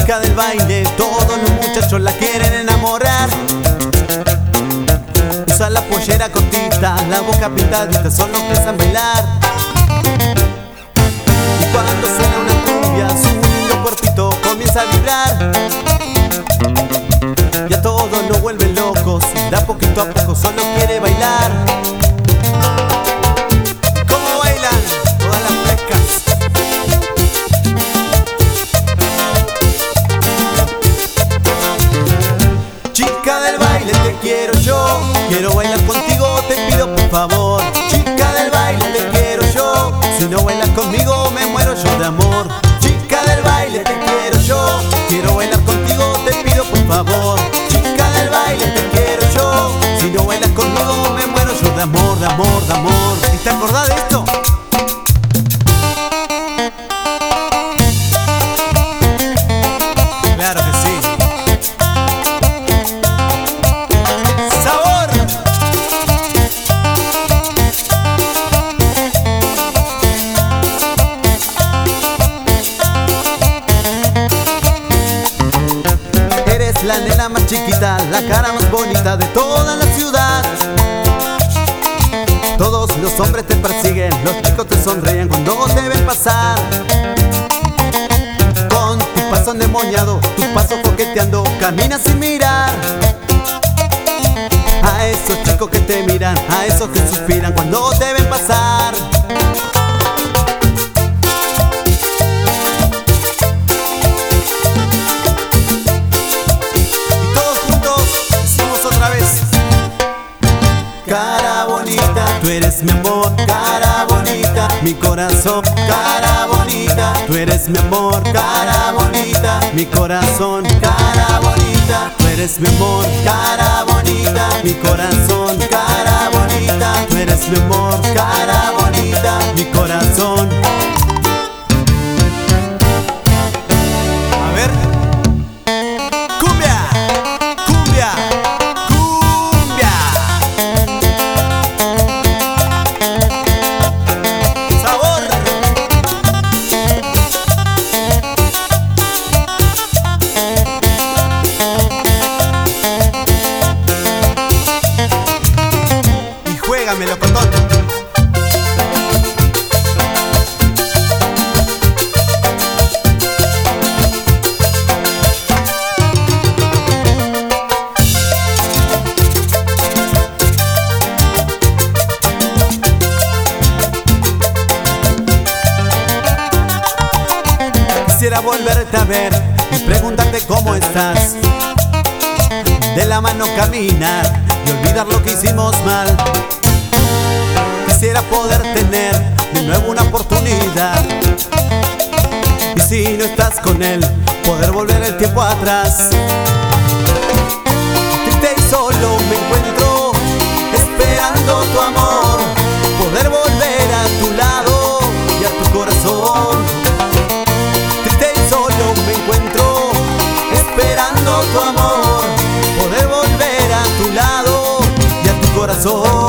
chica del baile, todos los muchachos la quieren enamorar. Usa la pollera cortita, la boca pintadita, solo piensan bailar. Y cuando suena una cumbia, su lindo cuerpito comienza a vibrar. Y a todos nos vuelven locos, da poquito a poco solo quiere bailar. ¿Cómo bailan todas las frescas? Chica del baile, te quiero yo, quiero bailar contigo, te pido por favor. Chica del baile, te quiero yo, si no bailas conmigo me muero yo de amor. Chica del baile, te quiero yo, quiero bailar contigo, te pido por favor. Chica del baile, te quiero yo, si no bailas conmigo me muero yo de amor, de amor, de amor. ¿Y te acordás de esto? Claro que sí. ¡Sabor! Eres la nena más chiquita, la cara más bonita de toda la ciudad. Todos los hombres te persiguen, los chicos te sonríen cuando te ven pasar. Con tu paso endemoniado, tus pasos coqueteando, caminas sin mirar. A esos chicos que te miran, a esos que suspiran cuando te ven pasar. Y todos juntos decimos otra vez: cara bonita, tú eres mi amor. Cara bonita, mi corazón. Cara bonita, tú eres mi amor. Cara bonita, mi corazón. Cara bonita, tú eres mi amor. Cara bonita, mi corazón. Cara bonita, tú eres mi amor. Cara bonita, mi corazón. A ver. Cumbia, cumbia, cumbia. Sabor. Y juégame locotón. Quisiera volverte a ver y preguntarte cómo estás. De la mano caminar y olvidar lo que hicimos mal. Quisiera poder tener de nuevo una oportunidad. Y si no estás con él, poder volver el tiempo atrás. Triste y solo me encuentro, esperando tu amor. Poder volver a tu lado y a tu corazón. Triste y solo me encuentro, esperando tu amor. Poder volver a tu lado y a tu corazón.